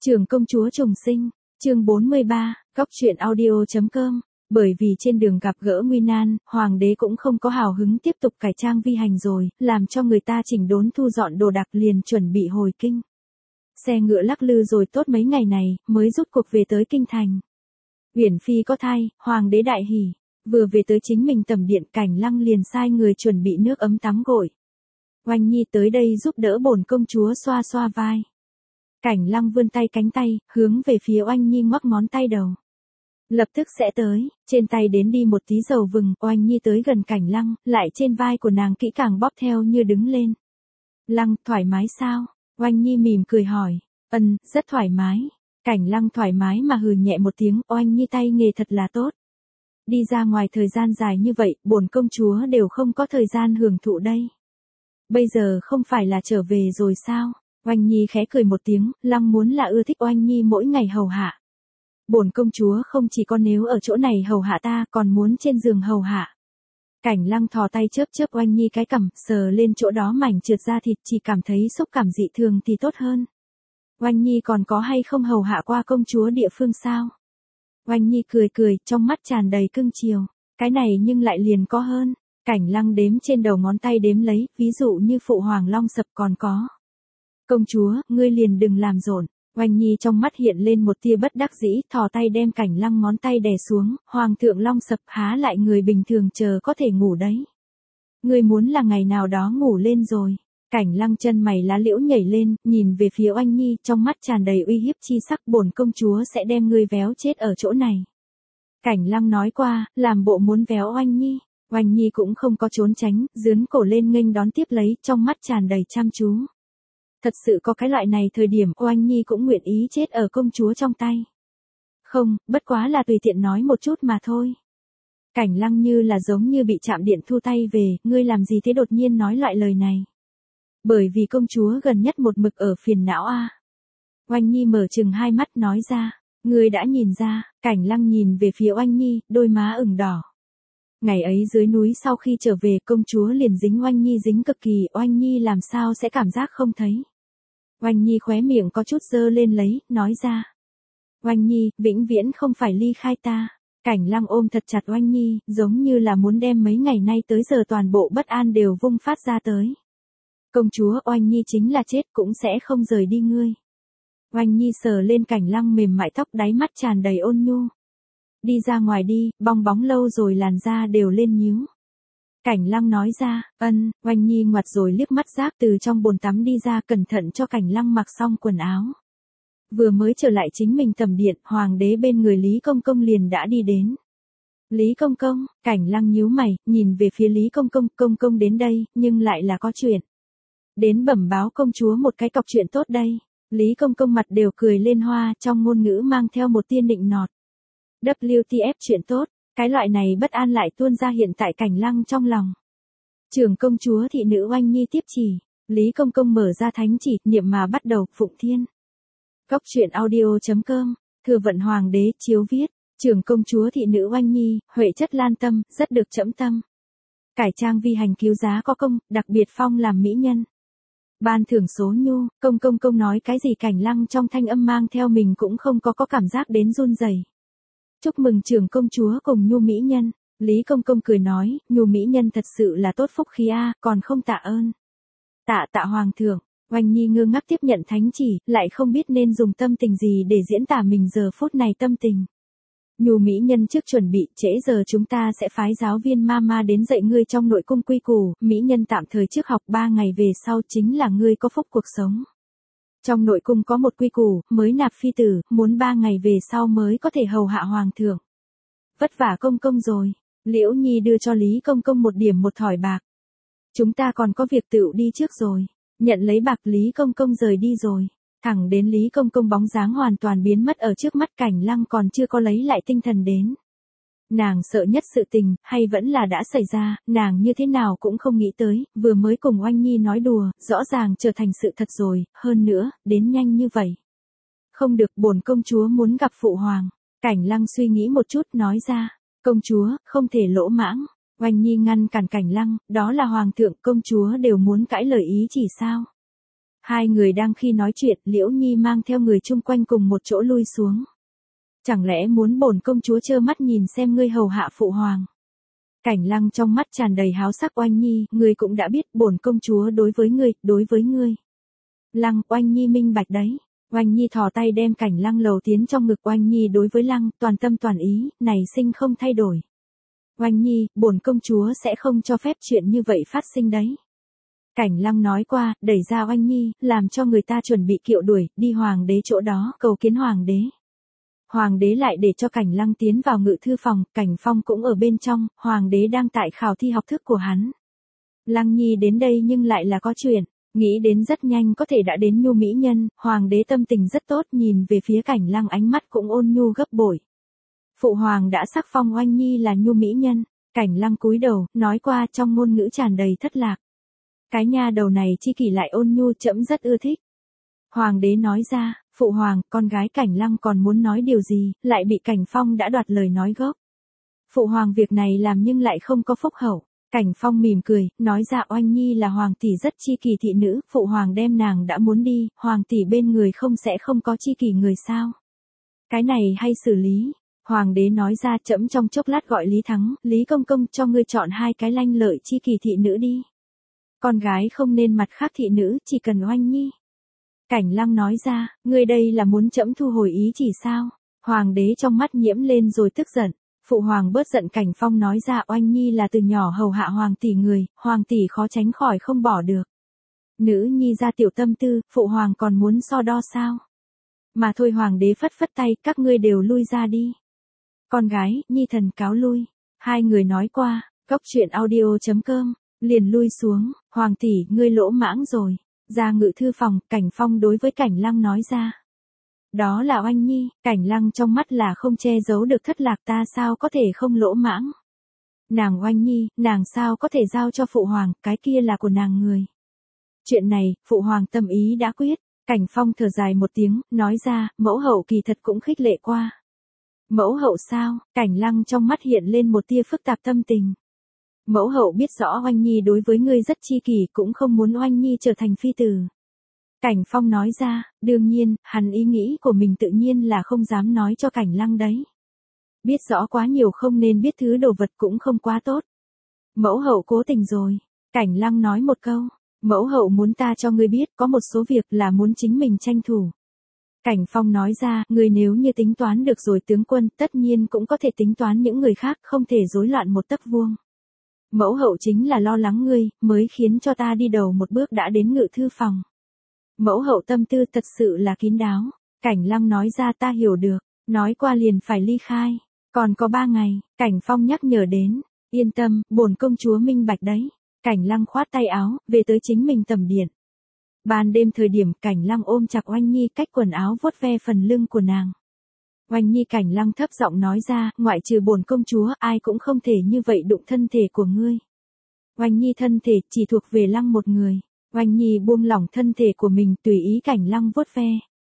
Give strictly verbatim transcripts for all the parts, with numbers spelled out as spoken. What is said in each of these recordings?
Trưởng công chúa trùng sinh, chương bốn mươi ba, góc truyện audio chấm com. Bởi vì trên đường gặp gỡ nguy nan, hoàng đế cũng không có hào hứng tiếp tục cải trang vi hành rồi, làm cho người ta chỉnh đốn thu dọn đồ đạc liền chuẩn bị hồi kinh. Xe ngựa lắc lư rồi tốt mấy ngày này, mới rút cuộc về tới kinh thành. Uyển phi có thai, hoàng đế đại hỉ, vừa về tới chính mình tẩm điện, Cảnh Lăng liền sai người chuẩn bị nước ấm tắm gội. Oanh Nhi tới đây giúp đỡ bổn công chúa xoa xoa vai. Cảnh Lăng vươn tay cánh tay, hướng về phía Oanh Nhi ngoắc ngón tay đầu. Lập tức sẽ tới, trên tay đến đi một tí dầu vừng, Oanh Nhi tới gần Cảnh Lăng, lại trên vai của nàng kỹ càng bóp theo như đứng lên. Lăng, thoải mái sao? Oanh Nhi mỉm cười hỏi. Ừm, rất thoải mái. Cảnh Lăng thoải mái mà hừ nhẹ một tiếng, Oanh Nhi tay nghề thật là tốt. Đi ra ngoài thời gian dài như vậy, bổn công chúa đều không có thời gian hưởng thụ đây. Bây giờ không phải là trở về rồi sao? Oanh Nhi khẽ cười một tiếng, Lăng muốn là ưa thích Oanh Nhi mỗi ngày hầu hạ. Bổn công chúa không chỉ có nếu ở chỗ này hầu hạ ta, còn muốn trên giường hầu hạ. Cảnh Lăng thò tay chớp chớp Oanh Nhi cái cằm, sờ lên chỗ đó mảnh trượt da thịt, chỉ cảm thấy xúc cảm dị thường thì tốt hơn. Oanh Nhi còn có hay không hầu hạ qua công chúa địa phương sao? Oanh Nhi cười cười, trong mắt tràn đầy cưng chiều. Cái này nhưng lại liền có hơn. Cảnh Lăng đếm trên đầu ngón tay đếm lấy, ví dụ như phụ hoàng long sập còn có. Công chúa, ngươi liền đừng làm rộn. Oanh Nhi trong mắt hiện lên một tia bất đắc dĩ, thò tay đem Cảnh Lăng ngón tay đè xuống, hoàng thượng long sập há lại người bình thường chờ có thể ngủ đấy. Ngươi muốn là ngày nào đó ngủ lên rồi. Cảnh Lăng chân mày lá liễu nhảy lên, nhìn về phía Oanh Nhi, trong mắt tràn đầy uy hiếp chi sắc, bổn công chúa sẽ đem ngươi véo chết ở chỗ này. Cảnh Lăng nói qua, làm bộ muốn véo Oanh Nhi. Oanh Nhi cũng không có trốn tránh, dướn cổ lên nghênh đón tiếp lấy, trong mắt tràn đầy chăm chú. Thật sự có cái loại này thời điểm, Oanh Nhi cũng nguyện ý chết ở công chúa trong tay. Không, bất quá là tùy tiện nói một chút mà thôi. Cảnh Lăng như là giống như bị chạm điện thu tay về, ngươi làm gì thế đột nhiên nói loại lời này. Bởi vì công chúa gần nhất một mực ở phiền não a. À. Oanh Nhi mở chừng hai mắt nói ra, ngươi đã nhìn ra. Cảnh Lăng nhìn về phía Oanh Nhi, đôi má ửng đỏ. Ngày ấy dưới núi sau khi trở về, công chúa liền dính Oanh Nhi dính cực kỳ, Oanh Nhi làm sao sẽ cảm giác không thấy. Oanh Nhi khóe miệng có chút dơ lên lấy, nói ra. Oanh Nhi, vĩnh viễn không phải ly khai ta. Cảnh Lăng ôm thật chặt Oanh Nhi, giống như là muốn đem mấy ngày nay tới giờ toàn bộ bất an đều vung phát ra tới. Công chúa, Oanh Nhi chính là chết cũng sẽ không rời đi ngươi. Oanh Nhi sờ lên Cảnh Lăng mềm mại tóc, đáy mắt tràn đầy ôn nhu. Đi ra ngoài đi, bong bóng lâu rồi làn da đều lên nhíu. Cảnh Lăng nói ra, ân. Oanh Nhi ngoặt rồi liếc mắt giáp từ trong bồn tắm đi ra, cẩn thận cho Cảnh Lăng mặc xong quần áo. Vừa mới trở lại chính mình tầm điện, hoàng đế bên người Lý Công Công liền đã đi đến. Lý Công Công, Cảnh Lăng nhíu mày, nhìn về phía Lý Công Công, Công Công đến đây, nhưng lại là có chuyện. Đến bẩm báo công chúa một cái cọc chuyện tốt đây. Lý Công Công mặt đều cười lên hoa, trong ngôn ngữ mang theo một tia nịnh nọt. vê kép tê ép chuyện tốt, cái loại này bất an lại tuôn ra hiện tại Cảnh Lăng trong lòng. Trưởng công chúa thị nữ Oanh Nhi tiếp chỉ, Lý Công Công mở ra thánh chỉ, niệm mà bắt đầu, Phụng Thiên. Góc truyện audio chấm com, Thừa vận hoàng đế, chiếu viết, trưởng công chúa thị nữ Oanh Nhi, huệ chất lan tâm, rất được trẫm tâm. Cải trang vi hành cứu giá có công, đặc biệt phong làm mỹ nhân. Ban thưởng số nhu, công công công nói cái gì Cảnh Lăng trong thanh âm mang theo mình cũng không có có cảm giác đến run rẩy. Chúc mừng trưởng công chúa cùng nhu mỹ nhân. Lý Công Công cười nói, nhu mỹ nhân thật sự là tốt phúc khí a, còn không tạ ơn. Tạ tạ hoàng thượng. Oanh Nhi ngơ ngác tiếp nhận thánh chỉ, lại không biết nên dùng tâm tình gì để diễn tả mình giờ phút này tâm tình. Nhu mỹ nhân trước chuẩn bị, trễ giờ chúng ta sẽ phái giáo viên mama đến dạy ngươi trong nội cung quy củ, mỹ nhân tạm thời trước học ba ngày về sau chính là ngươi có phúc cuộc sống. Trong nội cung có một quy củ, mới nạp phi tử, muốn ba ngày về sau mới có thể hầu hạ hoàng thượng. Vất vả công công rồi. Liễu Nhi đưa cho Lý Công Công một điểm một thỏi bạc. Chúng ta còn có việc tựu đi trước rồi. Nhận lấy bạc, Lý Công Công rời đi rồi. Thẳng đến Lý Công Công bóng dáng hoàn toàn biến mất ở trước mắt, Cảnh Lăng còn chưa có lấy lại tinh thần đến. Nàng sợ nhất sự tình, hay vẫn là đã xảy ra, nàng như thế nào cũng không nghĩ tới, vừa mới cùng Oanh Nhi nói đùa, rõ ràng trở thành sự thật rồi, hơn nữa, đến nhanh như vậy. Không được, bổn công chúa muốn gặp phụ hoàng. Cảnh Lăng suy nghĩ một chút, nói ra, công chúa, không thể lỗ mãng. Oanh Nhi ngăn cản Cảnh Lăng, đó là hoàng thượng, công chúa đều muốn cãi lời ý chỉ sao. Hai người đang khi nói chuyện, Liễu Nhi mang theo người chung quanh cùng một chỗ lui xuống. Chẳng lẽ muốn bổn công chúa trơ mắt nhìn xem ngươi hầu hạ phụ hoàng? Cảnh Lăng trong mắt tràn đầy háo sắc. Oanh Nhi, ngươi cũng đã biết bổn công chúa đối với ngươi, đối với ngươi. Lăng, Oanh Nhi minh bạch đấy. Oanh Nhi thò tay đem Cảnh Lăng lầu tiến trong ngực. Oanh Nhi đối với Lăng, toàn tâm toàn ý, này sinh không thay đổi. Oanh Nhi, bổn công chúa sẽ không cho phép chuyện như vậy phát sinh đấy. Cảnh Lăng nói qua, đẩy ra Oanh Nhi, làm cho người ta chuẩn bị kiệu đuổi, đi hoàng đế chỗ đó, cầu kiến hoàng đế. Hoàng đế lại để cho Cảnh Lăng tiến vào ngự thư phòng, Cảnh Phong cũng ở bên trong, hoàng đế đang tại khảo thi học thức của hắn. Lăng Nhi đến đây nhưng lại là có chuyện, nghĩ đến rất nhanh có thể đã đến nhu mỹ nhân, hoàng đế tâm tình rất tốt, nhìn về phía Cảnh Lăng ánh mắt cũng ôn nhu gấp bội. Phụ hoàng đã sắc phong Oanh Nhi là nhu mỹ nhân. Cảnh Lăng cúi đầu, nói qua trong ngôn ngữ tràn đầy thất lạc. Cái nha đầu này chi kỷ lại ôn nhu, trẫm rất ưa thích. Hoàng đế nói ra, phụ hoàng, con gái Cảnh Lăng còn muốn nói điều gì, lại bị Cảnh Phong đã đoạt lời nói gốc. Phụ hoàng việc này làm nhưng lại không có phúc hậu. Cảnh Phong mỉm cười, nói ra Oanh Nhi là hoàng tỷ rất chi kỳ thị nữ, phụ hoàng đem nàng đã muốn đi, hoàng tỷ bên người không sẽ không có chi kỳ người sao? Cái này hay xử lý. Hoàng đế nói ra, trẫm trong chốc lát gọi Lý Thắng, Lý Công Công cho ngươi chọn hai cái lanh lợi chi kỳ thị nữ đi. Con gái không nên mặt khác thị nữ, chỉ cần Oanh Nhi. Cảnh Lăng nói ra, ngươi đây là muốn trẫm thu hồi ý chỉ sao? Hoàng đế trong mắt nhiễm lên rồi tức giận. Phụ hoàng bớt giận. Cảnh Phong nói ra, Oanh Nhi là từ nhỏ hầu hạ hoàng tỷ người, hoàng tỷ khó tránh khỏi không bỏ được. Nữ nhi ra tiểu tâm tư, phụ hoàng còn muốn so đo sao? Mà thôi, hoàng đế phất phất tay, các ngươi đều lui ra đi. Con gái, Nhi thần cáo lui. Hai người nói qua, cốc truyện audio chấm com, liền lui xuống. Hoàng tỷ, ngươi lỗ mãng rồi. Ra ngự thư phòng, Cảnh Phong đối với Cảnh Lăng nói ra. Đó là Oanh Nhi. Cảnh Lăng trong mắt là không che giấu được thất lạc. Ta sao có thể không lỗ mãng? Nàng Oanh Nhi, nàng sao có thể giao cho phụ hoàng, cái kia là của nàng người. Chuyện này, phụ hoàng tâm ý đã quyết. Cảnh Phong thở dài một tiếng, nói ra, mẫu hậu kỳ thật cũng khích lệ qua. Mẫu hậu sao? Cảnh Lăng trong mắt hiện lên một tia phức tạp tâm tình. Mẫu hậu biết rõ Oanh Nhi đối với ngươi rất chi kỷ, cũng không muốn Oanh Nhi trở thành phi tử. Cảnh Phong nói ra, đương nhiên, hắn ý nghĩ của mình tự nhiên là không dám nói cho Cảnh Lăng đấy. Biết rõ quá nhiều không nên biết thứ đồ vật cũng không quá tốt. Mẫu hậu cố tình rồi. Cảnh Lăng nói một câu, mẫu hậu muốn ta cho ngươi biết có một số việc là muốn chính mình tranh thủ. Cảnh Phong nói ra, ngươi nếu như tính toán được rồi tướng quân, tất nhiên cũng có thể tính toán những người khác, không thể rối loạn một tấc vuông. Mẫu hậu chính là lo lắng ngươi, mới khiến cho ta đi đầu một bước đã đến ngự thư phòng. Mẫu hậu tâm tư thật sự là kín đáo. Cảnh Lăng nói ra, ta hiểu được, nói qua liền phải ly khai. Còn có ba ngày, Cảnh Phong nhắc nhở đến, yên tâm, bổn công chúa minh bạch đấy. Cảnh Lăng khoát tay áo, về tới chính mình tầm điện. Ban đêm thời điểm, Cảnh Lăng ôm chặt Oanh Nhi, cách quần áo vuốt ve phần lưng của nàng. Oanh Nhi, Cảnh Lăng thấp giọng nói ra, ngoại trừ bổn công chúa, ai cũng không thể như vậy đụng thân thể của ngươi. Oanh Nhi thân thể chỉ thuộc về Lăng một người. Oanh Nhi buông lỏng thân thể của mình, tùy ý Cảnh Lăng vuốt ve.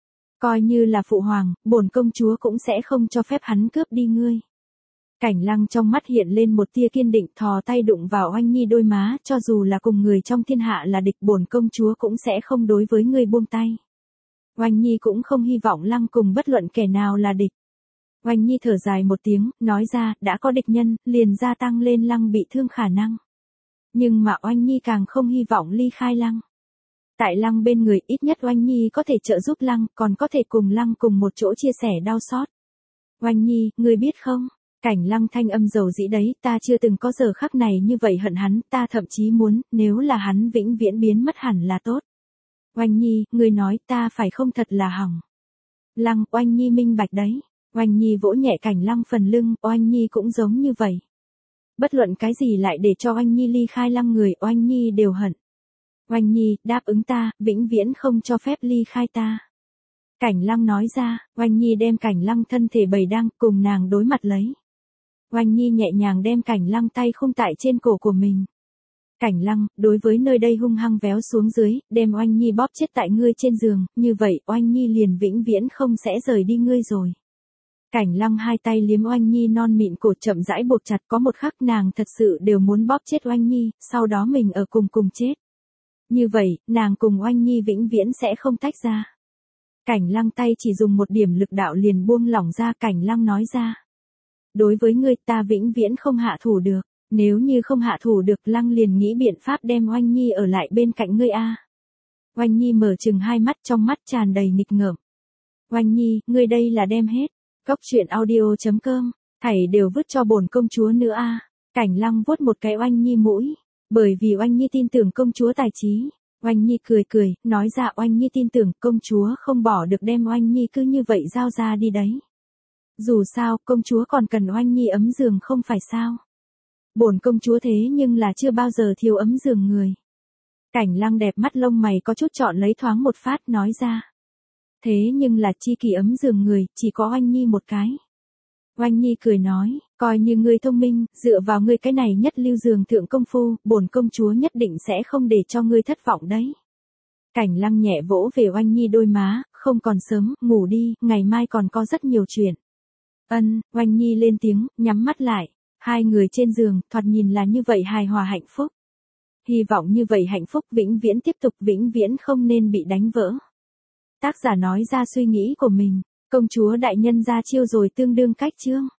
Coi như là phụ hoàng, bổn công chúa cũng sẽ không cho phép hắn cướp đi ngươi. Cảnh Lăng trong mắt hiện lên một tia kiên định, thò tay đụng vào Oanh Nhi đôi má, cho dù là cùng người trong thiên hạ là địch, bổn công chúa cũng sẽ không đối với ngươi buông tay. Oanh Nhi cũng không hy vọng Lăng cùng bất luận kẻ nào là địch. Oanh Nhi thở dài một tiếng, nói ra, đã có địch nhân, liền gia tăng lên Lăng bị thương khả năng. Nhưng mà Oanh Nhi càng không hy vọng ly khai Lăng. Tại Lăng bên người, ít nhất Oanh Nhi có thể trợ giúp Lăng, còn có thể cùng Lăng cùng một chỗ chia sẻ đau xót. Oanh Nhi, ngươi biết không? Cảnh Lăng thanh âm dầu dĩ đấy, ta chưa từng có giờ khắc này như vậy hận hắn, ta thậm chí muốn, nếu là hắn vĩnh viễn biến mất hẳn là tốt. Oanh Nhi, ngươi nói, ta phải không thật là hỏng. Lăng, Oanh Nhi minh bạch đấy. Oanh Nhi vỗ nhẹ Cảnh Lăng phần lưng, Oanh Nhi cũng giống như vậy. Bất luận cái gì lại để cho Oanh Nhi ly khai Lăng người, Oanh Nhi đều hận. Oanh Nhi, đáp ứng ta, vĩnh viễn không cho phép ly khai ta. Cảnh Lăng nói ra, Oanh Nhi đem Cảnh Lăng thân thể bầy đăng, cùng nàng đối mặt lấy. Oanh Nhi nhẹ nhàng đem Cảnh Lăng tay khung tại trên cổ của mình. Cảnh Lăng, đối với nơi đây hung hăng véo xuống dưới, đem Oanh Nhi bóp chết tại ngươi trên giường, như vậy Oanh Nhi liền vĩnh viễn không sẽ rời đi ngươi rồi. Cảnh Lăng hai tay liếm Oanh Nhi non mịn cổ chậm rãi buộc chặt, có một khắc nàng thật sự đều muốn bóp chết Oanh Nhi, sau đó mình ở cùng cùng chết. Như vậy, nàng cùng Oanh Nhi vĩnh viễn sẽ không tách ra. Cảnh Lăng tay chỉ dùng một điểm lực đạo liền buông lỏng ra, Cảnh Lăng nói ra. Đối với ngươi ta vĩnh viễn không hạ thủ được, nếu như không hạ thủ được Lăng liền nghĩ biện pháp đem Oanh Nhi ở lại bên cạnh ngươi a. Oanh Nhi mở chừng hai mắt, trong mắt tràn đầy nghịch ngợm. Oanh Nhi, ngươi đây là đem hết. Góc truyện audio.com, thảy đều vứt cho bổn công chúa nữa a. Cảnh Lăng vuốt một cái Oanh Nhi mũi, bởi vì Oanh Nhi tin tưởng công chúa tài trí. Oanh Nhi cười cười, nói ra Oanh Nhi tin tưởng công chúa không bỏ được đem Oanh Nhi cứ như vậy giao ra đi đấy. Dù sao, công chúa còn cần Oanh Nhi ấm giường không phải sao. Bổn công chúa thế nhưng là chưa bao giờ thiếu ấm giường người. Cảnh Lăng đẹp mắt lông mày có chút chọn lấy thoáng một phát nói ra. Thế nhưng là chi kỷ ấm giường người, chỉ có Oanh Nhi một cái. Oanh Nhi cười nói, coi như ngươi thông minh, dựa vào ngươi cái này nhất lưu giường thượng công phu, bổn công chúa nhất định sẽ không để cho ngươi thất vọng đấy. Cảnh Lăng nhẹ vỗ về Oanh Nhi đôi má, không còn sớm, ngủ đi, ngày mai còn có rất nhiều chuyện. Ân, Oanh Nhi lên tiếng, nhắm mắt lại. Hai người trên giường, thoạt nhìn là như vậy hài hòa hạnh phúc. Hy vọng như vậy hạnh phúc vĩnh viễn tiếp tục, vĩnh viễn không nên bị đánh vỡ. Tác giả nói ra suy nghĩ của mình, công chúa đại nhân ra chiêu rồi tương đương cách chương.